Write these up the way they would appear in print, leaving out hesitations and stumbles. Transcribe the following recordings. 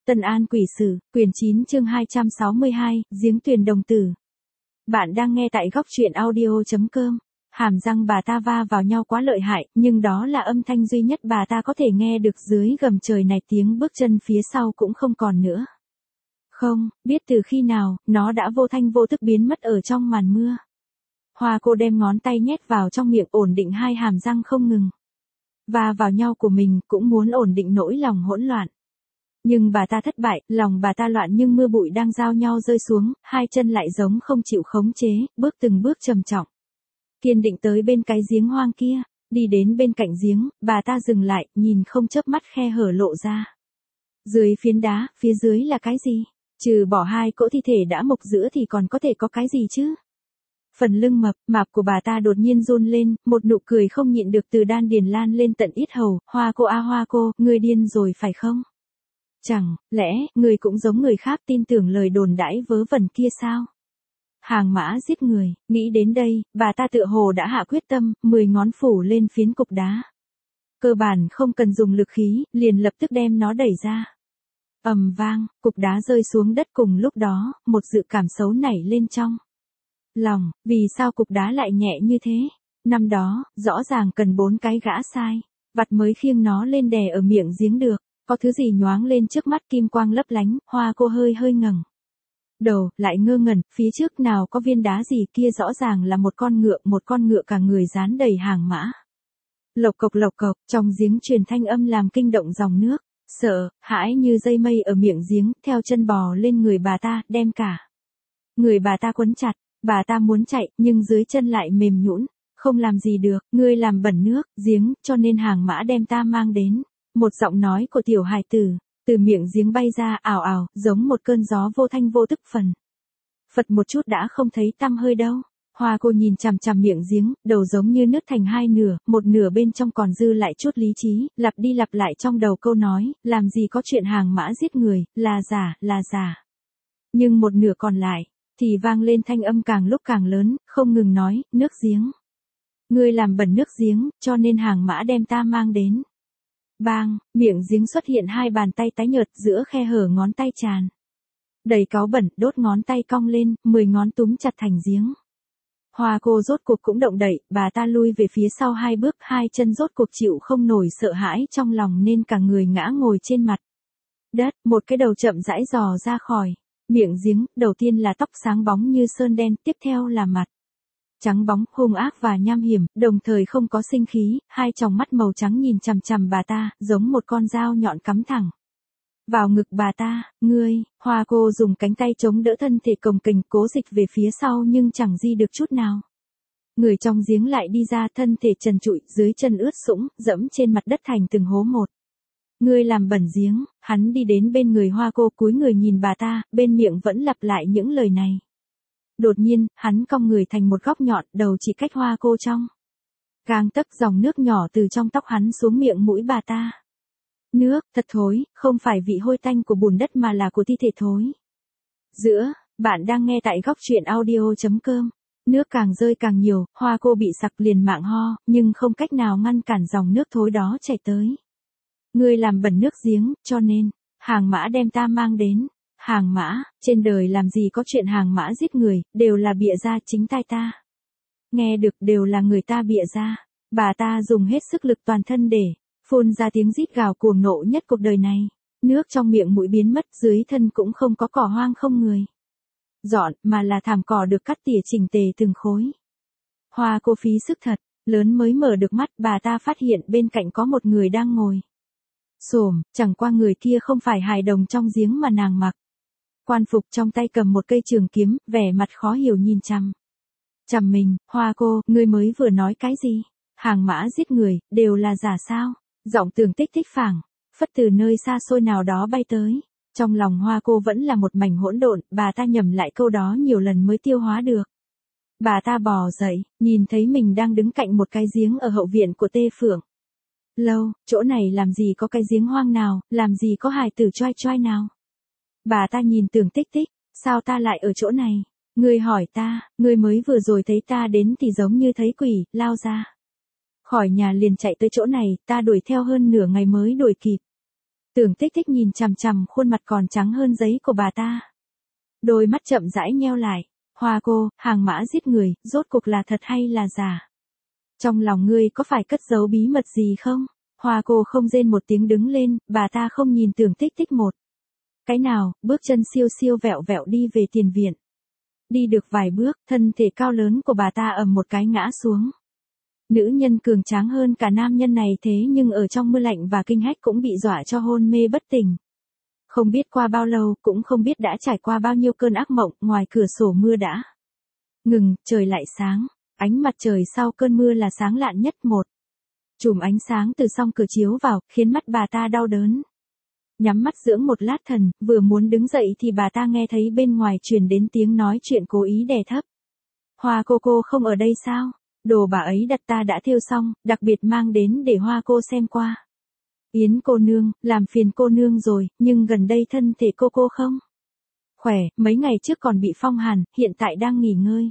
Tân An Quỷ Sử, quyển 9 chương 262, Giếng Tuyền Đồng Tử. Bạn đang nghe tại góc truyện audio.com. Hàm răng bà ta va vào nhau quá lợi hại, nhưng đó là âm thanh duy nhất bà ta có thể nghe được dưới gầm trời này, tiếng bước chân phía sau cũng không còn nữa. Không, biết từ khi nào, nó đã vô thanh vô tức biến mất ở trong màn mưa. Hoa cô đem ngón tay nhét vào trong miệng ổn định hai hàm răng không ngừng. Va vào nhau của mình cũng muốn ổn định nỗi lòng hỗn loạn. Nhưng bà ta thất bại, lòng bà ta loạn nhưng mưa bụi đang giao nhau rơi xuống, hai chân lại giống không chịu khống chế, bước từng bước trầm trọng. Kiên định tới bên cái giếng hoang kia, đi đến bên cạnh giếng, bà ta dừng lại, nhìn không chớp mắt khe hở lộ ra. Dưới phiến đá, phía dưới là cái gì? Trừ bỏ hai cỗ thi thể đã mục giữa thì còn có thể có cái gì chứ? Phần lưng mập mạp của bà ta đột nhiên run lên, một nụ cười không nhịn được từ đan điền lan lên tận yết hầu. Hoa cô a Hoa cô, ngươi điên rồi phải không? Chẳng lẽ người cũng giống người khác tin tưởng lời đồn đãi vớ vẩn kia sao? Hàng mã giết người, nghĩ đến đây, bà ta tựa hồ đã hạ quyết tâm, 10 ngón phủ lên phiến cục đá. Cơ bản không cần dùng lực khí, liền lập tức đem nó đẩy ra. Ầm vang, cục đá rơi xuống đất, cùng lúc đó, một dự cảm xấu nảy lên trong lòng, vì sao cục đá lại nhẹ như thế? Năm đó, rõ ràng cần 4 cái gã sai vặt mới khiêng nó lên đè ở miệng giếng được. Có thứ gì nhoáng lên trước mắt, kim quang lấp lánh, Hoa cô hơi ngẩng đầu, lại ngơ ngẩn, phía trước nào có viên đá gì kia, rõ ràng là một con ngựa cả người dán đầy hàng mã. Lộc cộc, trong giếng truyền thanh âm làm kinh động dòng nước, sợ hãi như dây mây ở miệng giếng, theo chân bò lên người bà ta, đem cả người bà ta quấn chặt. Bà ta muốn chạy, nhưng dưới chân lại mềm nhũn, không làm gì được, ngươi làm bẩn nước giếng, cho nên hàng mã đem ta mang đến. Một giọng nói của tiểu hài tử, từ miệng giếng bay ra, ảo ảo, giống một cơn gió vô thanh vô tức phần. Phật một chút đã không thấy tăm hơi đâu. Hoa cô nhìn chằm chằm miệng giếng, đầu giống như nứt thành hai nửa, một nửa bên trong còn dư lại chút lý trí, lặp đi lặp lại trong đầu câu nói, làm gì có chuyện hàng mã giết người, là giả. Nhưng một nửa còn lại, thì vang lên thanh âm càng lúc càng lớn, không ngừng nói, nước giếng. Ngươi làm bẩn nước giếng, cho nên hàng mã đem ta mang đến. Bang, miệng giếng xuất hiện hai bàn tay tái nhợt, giữa khe hở ngón tay tràn đầy cáu bẩn, đốt ngón tay cong lên, 10 ngón túm chặt thành giếng. Hoa cô rốt cuộc cũng động đậy, bà ta lui về phía sau 2 bước, hai chân rốt cuộc chịu không nổi sợ hãi trong lòng nên cả người ngã ngồi trên mặt đất, một cái đầu chậm rãi dò ra khỏi miệng giếng, đầu tiên là tóc sáng bóng như sơn đen, tiếp theo là mặt trắng bóng, hung ác và nham hiểm, đồng thời không có sinh khí, hai tròng mắt màu trắng nhìn chằm chằm bà ta, giống một con dao nhọn cắm thẳng vào ngực bà ta. Ngươi, Hoa cô dùng cánh tay chống đỡ thân thể cồng kềnh, cố dịch về phía sau nhưng chẳng di được chút nào. Người trong giếng lại đi ra, thân thể trần trụi, dưới chân ướt sũng, dẫm trên mặt đất thành từng hố một. Ngươi làm bẩn giếng. Hắn đi đến bên người Hoa cô, cúi người nhìn bà ta, bên miệng vẫn lặp lại những lời này. Đột nhiên, hắn cong người thành một góc nhọn, đầu chỉ cách Hoa cô trong gang tấc, dòng nước nhỏ từ trong tóc hắn xuống miệng mũi bà ta. Nước, thật thối, không phải vị hôi tanh của bùn đất mà là của thi thể thối. Bạn đang nghe tại góc truyện audio.com. Nước càng rơi càng nhiều, Hoa cô bị sặc liền mạng ho, nhưng không cách nào ngăn cản dòng nước thối đó chảy tới. Ngươi làm bẩn nước giếng, cho nên, hàng mã đem ta mang đến. Hàng mã, trên đời làm gì có chuyện hàng mã giết người, đều là bịa ra, chính tai ta nghe được đều là người ta bịa ra. Bà ta dùng hết sức lực toàn thân để phun ra tiếng rít gào cuồng nộ nhất cuộc đời này. Nước trong miệng mũi biến mất, dưới thân cũng không có cỏ hoang không người dọn, mà là thảm cỏ được cắt tỉa chỉnh tề từng khối. Hoa cô phí sức thật lớn mới mở được mắt, bà ta phát hiện bên cạnh có một người đang ngồi xổm, chẳng qua người kia không phải hài đồng trong giếng mà nàng mặc quan phục, trong tay cầm một cây trường kiếm, vẻ mặt khó hiểu nhìn chằm mình. Hoa cô, ngươi mới vừa nói cái gì? Hàng mã giết người, đều là giả sao? Giọng Tường Tích Tích phảng phất từ nơi xa xôi nào đó bay tới. Trong lòng Hoa cô vẫn là một mảnh hỗn độn, bà ta nhẩm lại câu đó nhiều lần mới tiêu hóa được. Bà ta bò dậy, nhìn thấy mình đang đứng cạnh một cái giếng ở hậu viện của Tê Phượng Lâu, chỗ này làm gì có cái giếng hoang nào, làm gì có hài tử choai nào. Bà ta nhìn Tường Tích Tích, sao ta lại ở chỗ này? Ngươi hỏi ta, ngươi mới vừa rồi thấy ta đến thì giống như thấy quỷ, lao ra khỏi nhà liền chạy tới chỗ này, ta đuổi theo hơn nửa ngày mới đuổi kịp. Tưởng Tích Tích nhìn chằm chằm khuôn mặt còn trắng hơn giấy của bà ta. Đôi mắt chậm rãi nheo lại. Hoa cô, hàng mã giết người, rốt cuộc là thật hay là giả? Trong lòng ngươi có phải cất giấu bí mật gì không? Hoa cô không rên một tiếng đứng lên, bà ta không nhìn Tưởng Tích Tích một cái nào, bước chân siêu siêu vẹo vẹo đi về tiền viện. Đi được vài bước, thân thể cao lớn của bà ta ầm một cái ngã xuống. Nữ nhân cường tráng hơn cả nam nhân này thế nhưng ở trong mưa lạnh và kinh hách cũng bị dọa cho hôn mê bất tỉnh. Không biết qua bao lâu, cũng không biết đã trải qua bao nhiêu cơn ác mộng, ngoài cửa sổ mưa đã ngừng, trời lại sáng. Ánh mặt trời sau cơn mưa là sáng lạn nhất một. Chùm ánh sáng từ song cửa chiếu vào, khiến mắt bà ta đau đớn. Nhắm mắt dưỡng một lát thần, vừa muốn đứng dậy thì bà ta nghe thấy bên ngoài truyền đến tiếng nói chuyện cố ý đè thấp. Hoa cô không ở đây sao? Đồ bà ấy đặt ta đã thêu xong, đặc biệt mang đến để Hoa cô xem qua. Yến cô nương, làm phiền cô nương rồi, nhưng gần đây thân thể cô không khỏe, mấy ngày trước còn bị phong hàn, hiện tại đang nghỉ ngơi.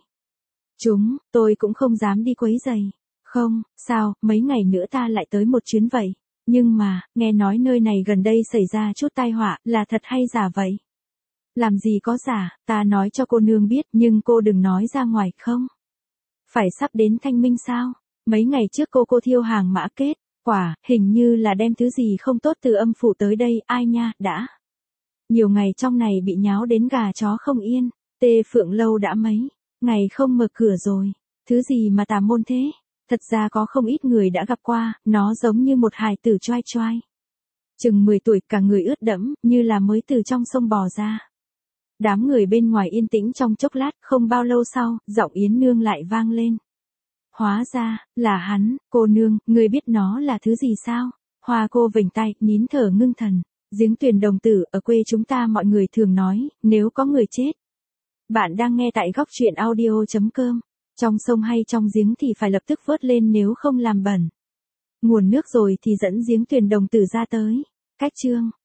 Tôi cũng không dám đi quấy giày. Không, sao, mấy ngày nữa ta lại tới một chuyến vậy. Nhưng mà, nghe nói nơi này gần đây xảy ra chút tai họa, là thật hay giả vậy? Làm gì có giả, ta nói cho cô nương biết, nhưng cô đừng nói ra ngoài không? Phải sắp đến thanh minh sao? Mấy ngày trước cô thiêu hàng mã kết, quả, hình như là đem thứ gì không tốt từ âm phủ tới đây, ai nha, đã. Nhiều ngày trong này bị nháo đến gà chó không yên, Tê Phượng lâu đã mấy ngày không mở cửa rồi. Thứ gì mà tà môn thế? Thật ra có không ít người đã gặp qua, nó giống như một hài tử choai choai. Chừng 10 tuổi, cả người ướt đẫm, như là mới từ trong sông bò ra. Đám người bên ngoài yên tĩnh trong chốc lát, không bao lâu sau, giọng Yến Nương lại vang lên. Hóa ra, là hắn, cô nương, người biết nó là thứ gì sao? Hoa cô vểnh tay, nín thở ngưng thần. Giếng Tuyền Đồng Tử, ở quê chúng ta mọi người thường nói, nếu có người chết. Bạn đang nghe tại góc truyện audio.com. Trong sông hay trong giếng thì phải lập tức vớt lên nếu không làm bẩn nguồn nước rồi thì dẫn giếng Tuyền Đồng Tử ra tới. Cách chương